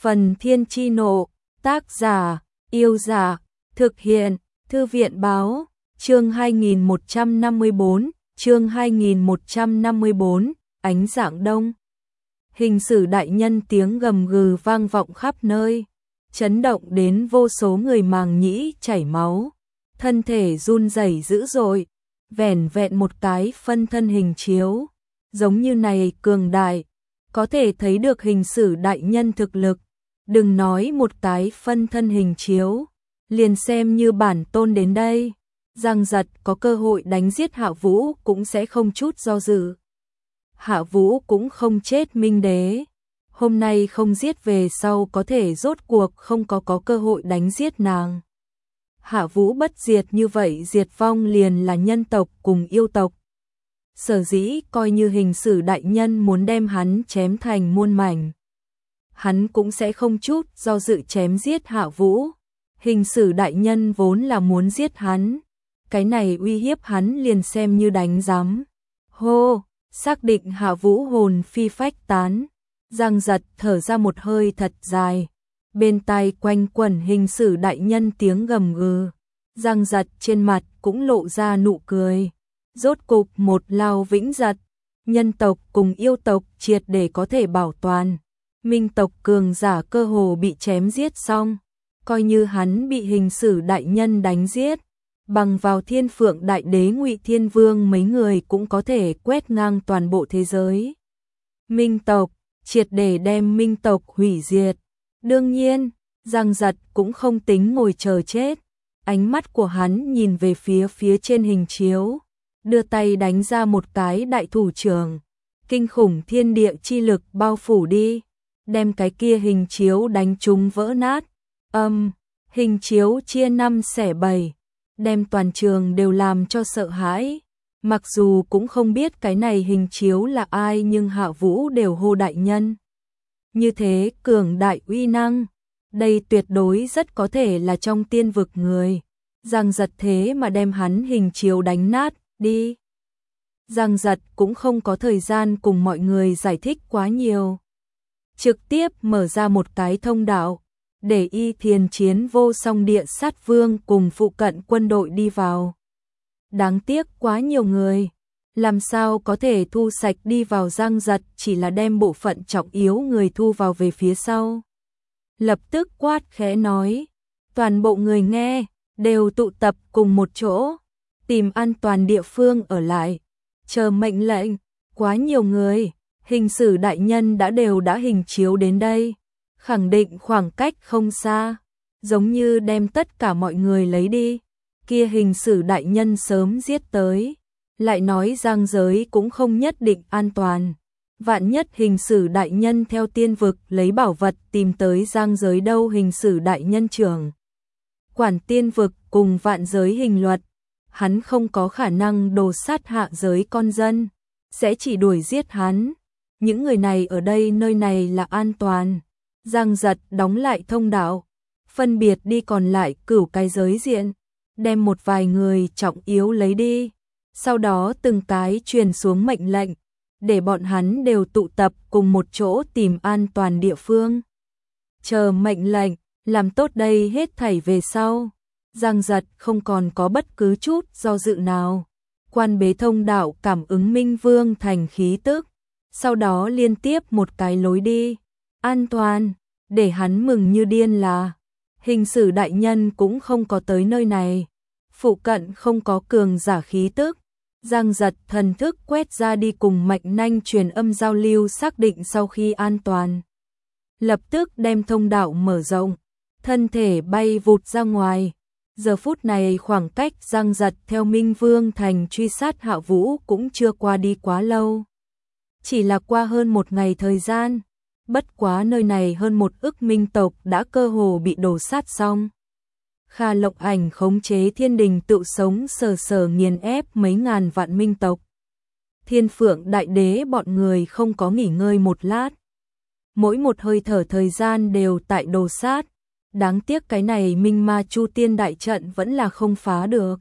Phần Thiên Chi Nộ, tác giả, Yêu Giả, thực hiện, Thư viện báo, chương 2154, chương 2154, ánh dạng đông. Hình sử đại nhân tiếng gầm gừ vang vọng khắp nơi, chấn động đến vô số người màng nhĩ chảy máu, thân thể run rẩy dữ dội, vẻn vẹn một cái phân thân hình chiếu, giống như này cường đại, có thể thấy được hình sử đại nhân thực lực, đừng nói một cái phân thân hình chiếu, liền xem như bản tôn đến đây, Giang Giật có cơ hội đánh giết Hạ Vũ cũng sẽ không chút do dự. Hạ Vũ cũng không chết Minh Đế, hôm nay không giết về sau có thể rốt cuộc không có cơ hội đánh giết nàng. Hạ Vũ bất diệt như vậy diệt vong liền là nhân tộc cùng yêu tộc. Sở dĩ coi như hình sử đại nhân muốn đem hắn chém thành muôn mảnh, hắn cũng sẽ không chút do dự chém giết Hạ Vũ. Hình sử đại nhân vốn là muốn giết hắn, cái này uy hiếp hắn liền xem như đánh giám. Hô, xác định Hạ Vũ hồn phi phách tán, Giang Giật thở ra một hơi thật dài, bên tai quanh quẩn hình sử đại nhân tiếng gầm gừ. Giang Giật trên mặt cũng lộ ra nụ cười, rốt cục một lao vĩnh giật, nhân tộc cùng yêu tộc triệt để có thể bảo toàn. Minh tộc cường giả cơ hồ bị chém giết xong, coi như hắn bị hình sử đại nhân đánh giết, bằng vào Thiên Phượng Đại Đế Ngụy Thiên Vương mấy người cũng có thể quét ngang toàn bộ thế giới. Minh tộc, triệt để đem Minh tộc hủy diệt. Đương nhiên, Giang Giật cũng không tính ngồi chờ chết, ánh mắt của hắn nhìn về phía trên hình chiếu, đưa tay đánh ra một cái đại thủ trưởng, kinh khủng thiên địa chi lực bao phủ đi, đem cái kia hình chiếu đánh trúng vỡ nát. Hình chiếu chia 5 xẻ 7, đem toàn trường đều làm cho sợ hãi. Mặc dù cũng không biết cái này hình chiếu là ai nhưng Hạ Vũ đều hô đại nhân. Như thế cường đại uy năng, đây tuyệt đối rất có thể là trong tiên vực người. Giang Giật thế mà đem hắn hình chiếu đánh nát đi. Giang Giật cũng không có thời gian cùng mọi người giải thích quá nhiều, trực tiếp mở ra một cái thông đạo, để Y Thiền Chiến Vô Song Địa Sát Vương cùng phụ cận quân đội đi vào. Đáng tiếc quá nhiều người, làm sao có thể thu sạch đi vào. Giang Giật chỉ là đem bộ phận trọng yếu người thu vào về phía sau. Lập tức quát khẽ nói, toàn bộ người nghe, đều tụ tập cùng một chỗ, tìm an toàn địa phương ở lại, chờ mệnh lệnh. Quá nhiều người, hình sử đại nhân đã hình chiếu đến đây, khẳng định khoảng cách không xa, giống như đem tất cả mọi người lấy đi. Kia hình sử đại nhân sớm giết tới, lại nói giang giới cũng không nhất định an toàn. Vạn nhất hình sử đại nhân theo tiên vực lấy bảo vật tìm tới giang giới đâu. Hình sử đại nhân trưởng quản tiên vực cùng vạn giới hình luật, hắn không có khả năng đồ sát hạ giới con dân, sẽ chỉ đuổi giết hắn. Những người này ở đây nơi này là an toàn. Giang Giật đóng lại thông đạo, phân biệt đi còn lại cửu cái giới diện, đem một vài người trọng yếu lấy đi, sau đó từng cái truyền xuống mệnh lệnh, để bọn hắn đều tụ tập cùng một chỗ tìm an toàn địa phương. Chờ mệnh lệnh, làm tốt đây hết thảy về sau, Giang Giật không còn có bất cứ chút do dự nào. Quan bế thông đạo cảm ứng Minh Vương thành khí tức, sau đó liên tiếp một cái lối đi, an toàn, để hắn mừng như điên là hình sử đại nhân cũng không có tới nơi này, phụ cận không có cường giả khí tức. Giang Giật thần thức quét ra đi cùng mạch nanh truyền âm giao lưu, xác định sau khi an toàn, lập tức đem thông đạo mở rộng, thân thể bay vụt ra ngoài. Giờ phút này khoảng cách Giang Giật theo Minh Vương thành truy sát Hạ Vũ cũng chưa qua đi quá lâu, chỉ là qua hơn một ngày thời gian. Bất quá nơi này hơn 1 ức minh tộc đã cơ hồ bị đổ sát xong. Kha Lộc Ảnh khống chế thiên đình tự sống sờ nghiền ép mấy ngàn vạn minh tộc. Thiên Phượng Đại Đế bọn người không có nghỉ ngơi một lát, mỗi một hơi thở thời gian đều tại đồ sát. Đáng tiếc cái này Minh Ma Chu Tiên đại trận vẫn là không phá được.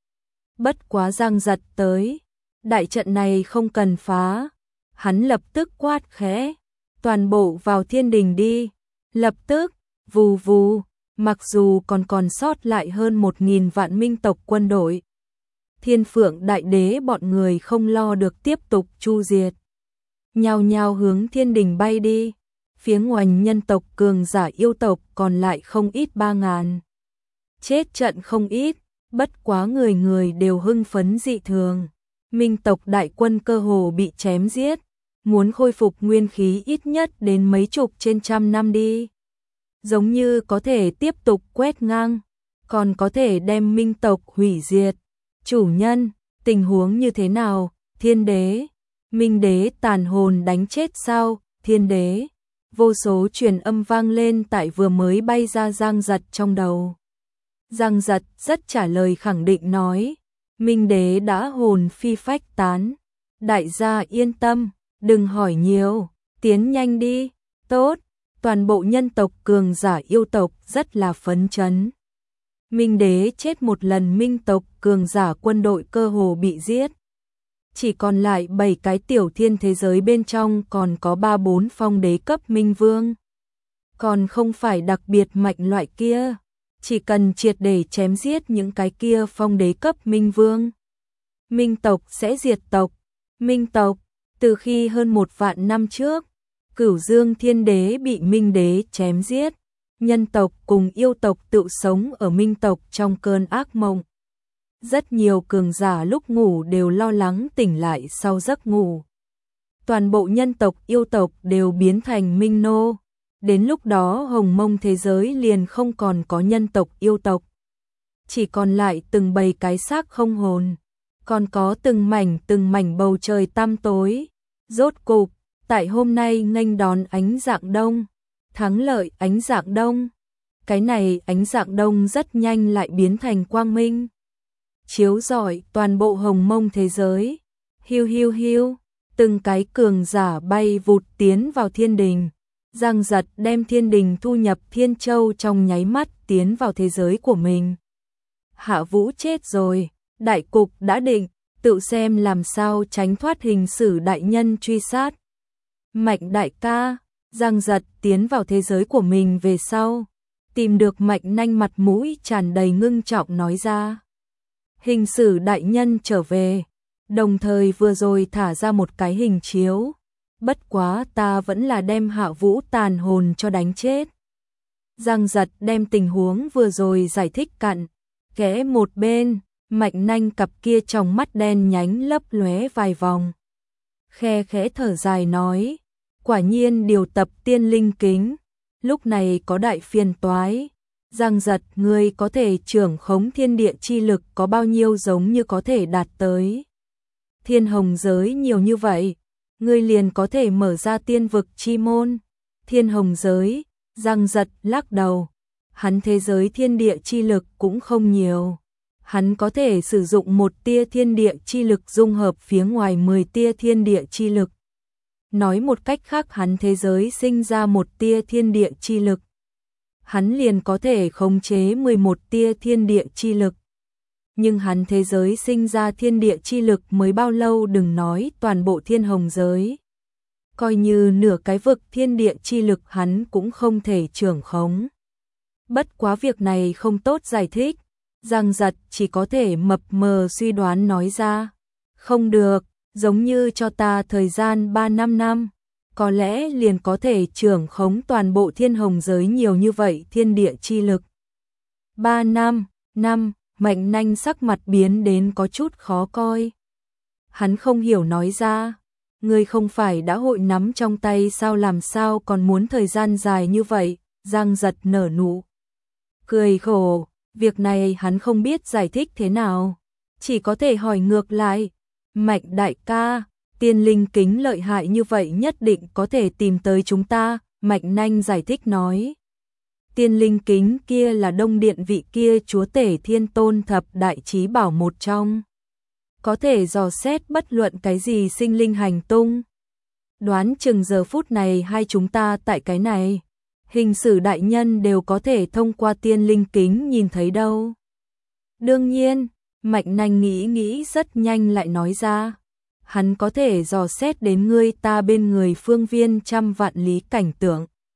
Bất quá Giang Giật tới, đại trận này không cần phá. Hắn lập tức quát khẽ, toàn bộ vào thiên đình đi, Lập tức, vù vù, mặc dù còn sót lại hơn 1.000 vạn minh tộc quân đội, Thiên Phượng Đại Đế bọn người không lo được tiếp tục chu diệt. Nhao nhao hướng thiên đình bay đi, phía ngoảnh nhân tộc cường giả yêu tộc còn lại không ít 3.000. Chết trận không ít, bất quá người người đều hưng phấn dị thường. Minh tộc đại quân cơ hồ bị chém giết, muốn khôi phục nguyên khí ít nhất đến mấy chục trên trăm năm đi. Giống như có thể tiếp tục quét ngang, còn có thể đem minh tộc hủy diệt. Chủ nhân, tình huống như thế nào? Thiên đế, minh đế tàn hồn đánh chết sao? Thiên đế, vô số truyền âm vang lên tại vừa mới bay ra Giang Giật trong đầu. Giang Giật rất trả lời khẳng định nói, minh đế đã hồn phi phách tán. Đại gia yên tâm, đừng hỏi nhiều, tiến nhanh đi. Tốt, toàn bộ nhân tộc cường giả yêu tộc rất là phấn chấn. Minh đế chết một lần, minh tộc cường giả quân đội cơ hồ bị giết. Chỉ còn lại 7 cái tiểu thiên thế giới, bên trong còn có 3-4 phong đế cấp minh vương. Còn không phải đặc biệt mạnh loại kia, chỉ cần triệt để chém giết những cái kia phong đế cấp minh vương, minh tộc sẽ diệt tộc. Minh tộc, từ khi hơn 1 vạn năm trước, Cửu Dương Thiên Đế bị minh đế chém giết, nhân tộc cùng yêu tộc tự sống ở minh tộc trong cơn ác mộng. Rất nhiều cường giả lúc ngủ đều lo lắng tỉnh lại sau giấc ngủ. Toàn bộ nhân tộc yêu tộc đều biến thành minh nô. Đến lúc đó hồng mông thế giới liền không còn có nhân tộc yêu tộc. Chỉ còn lại từng bầy cái xác không hồn. Còn có từng mảnh bầu trời tăm tối. Rốt cục, tại hôm nay nghênh đón ánh rạng đông. Thắng lợi ánh rạng đông. Cái này ánh rạng đông rất nhanh lại biến thành quang minh, chiếu rọi toàn bộ hồng mông thế giới. Hiu hiu hiu, từng cái cường giả bay vụt tiến vào thiên đình. Giang Giật đem thiên đình thu nhập Thiên Châu trong nháy mắt tiến vào thế giới của mình. Hạ Vũ chết rồi, đại cục đã định, tự xem làm sao tránh thoát hình sử đại nhân truy sát. Mạnh đại ca, Giang Giật tiến vào thế giới của mình về sau, tìm được Mạnh Nanh, mặt mũi tràn đầy ngưng trọng nói ra. Hình sử đại nhân trở về, đồng thời vừa rồi thả ra một cái hình chiếu. Bất quá ta vẫn là đem Hạ Vũ tàn hồn cho đánh chết. Giang Giật đem tình huống vừa rồi giải thích cặn kẽ một bên, Mạnh Nanh cặp kia trong mắt đen nhánh lấp lóe vài vòng. Khe khẽ thở dài nói, quả nhiên điều tập tiên linh kính, lúc này có đại phiền toái. Giang Giật, ngươi có thể trưởng khống thiên địa chi lực có bao nhiêu giống như có thể đạt tới thiên hồng giới nhiều như vậy, ngươi liền có thể mở ra tiên vực chi môn. Thiên hồng giới, Giang Giật lắc đầu, hắn thế giới thiên địa chi lực cũng không nhiều. Hắn có thể sử dụng 1 tia thiên địa chi lực dung hợp phía ngoài 10 tia thiên địa chi lực. Nói một cách khác, hắn thế giới sinh ra 1 tia thiên địa chi lực, hắn liền có thể khống chế 11 tia thiên địa chi lực. Nhưng hắn thế giới sinh ra thiên địa chi lực mới bao lâu, đừng nói toàn bộ thiên hồng giới. Coi như nửa cái vực thiên địa chi lực hắn cũng không thể trưởng khống. Bất quá việc này không tốt giải thích, Giang Giật chỉ có thể mập mờ suy đoán nói ra. Không được, giống như cho ta thời gian 3-5 năm, có lẽ liền có thể trưởng khống toàn bộ thiên hồng giới nhiều như vậy thiên địa chi lực. 3 năm, Mạnh Nanh sắc mặt biến đến có chút khó coi. Hắn không hiểu nói ra, ngươi không phải đã hội nắm trong tay sao, làm sao còn muốn thời gian dài như vậy? Giang Giật nở nụ cười khổ, việc này hắn không biết giải thích thế nào, chỉ có thể hỏi ngược lại. Mạnh đại ca, tiên linh kính lợi hại như vậy nhất định có thể tìm tới chúng ta. Mạnh Nanh giải thích nói, tiên linh kính kia là Đông Điện vị kia chúa tể Thiên Tôn thập đại chí bảo một trong, có thể dò xét bất luận cái gì sinh linh hành tung. Đoán chừng giờ phút này hai chúng ta tại cái này, hình sử đại nhân đều có thể thông qua tiên linh kính nhìn thấy đâu. Đương nhiên, Mạnh Nanh nghĩ rất nhanh lại nói ra, hắn có thể dò xét đến ngươi ta bên người phương viên trăm vạn lý cảnh tượng.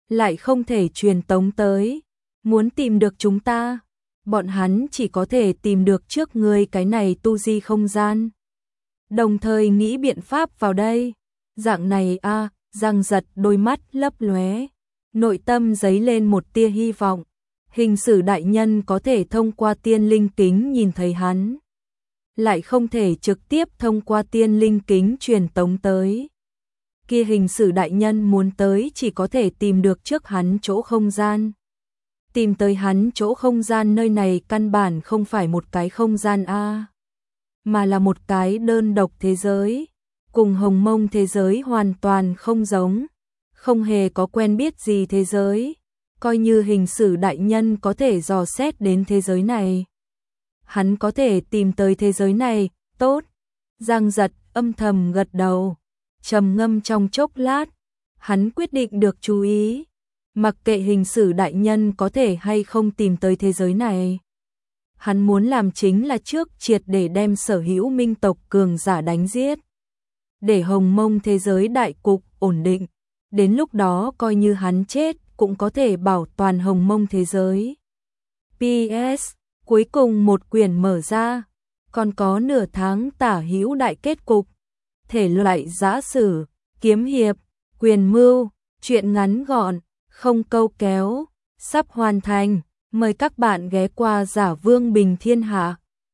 lại không thể truyền tống tới. Muốn tìm được chúng ta, bọn hắn chỉ có thể tìm được trước ngươi cái này tu di không gian. Đồng thời nghĩ biện pháp vào đây. Dạng này a, Giang Giật đôi mắt lấp lóe, nội tâm dấy lên một tia hy vọng. Hình sử đại nhân có thể thông qua tiên linh kính nhìn thấy hắn, lại không thể trực tiếp thông qua tiên linh kính truyền tống tới. Kia hình sử đại nhân muốn tới chỉ có thể tìm được trước hắn chỗ không gian. Tìm tới hắn chỗ không gian, nơi này căn bản không phải một cái không gian a, mà là một cái đơn độc thế giới, cùng Hồng Mông thế giới hoàn toàn không giống, không hề có quen biết gì thế giới. Coi như hình sử đại nhân có thể dò xét đến thế giới này, hắn có thể tìm tới thế giới này, tốt. Giang Giật âm thầm gật đầu, trầm ngâm trong chốc lát, hắn quyết định được chú ý. Mặc kệ hình sử đại nhân có thể hay không tìm tới thế giới này, hắn muốn làm chính là trước triệt để đem sở hữu minh tộc cường giả đánh giết, để Hồng Mông thế giới đại cục ổn định. Đến lúc đó coi như hắn chết cũng có thể bảo toàn Hồng Mông thế giới. PS, cuối cùng một quyển mở ra, còn có nửa tháng tả hữu đại kết cục. Thể loại giã sử, kiếm hiệp, quyền mưu, truyện ngắn gọn, không câu kéo, sắp hoàn thành. Mời các bạn ghé qua Giả Vương Bình Thiên Hạ.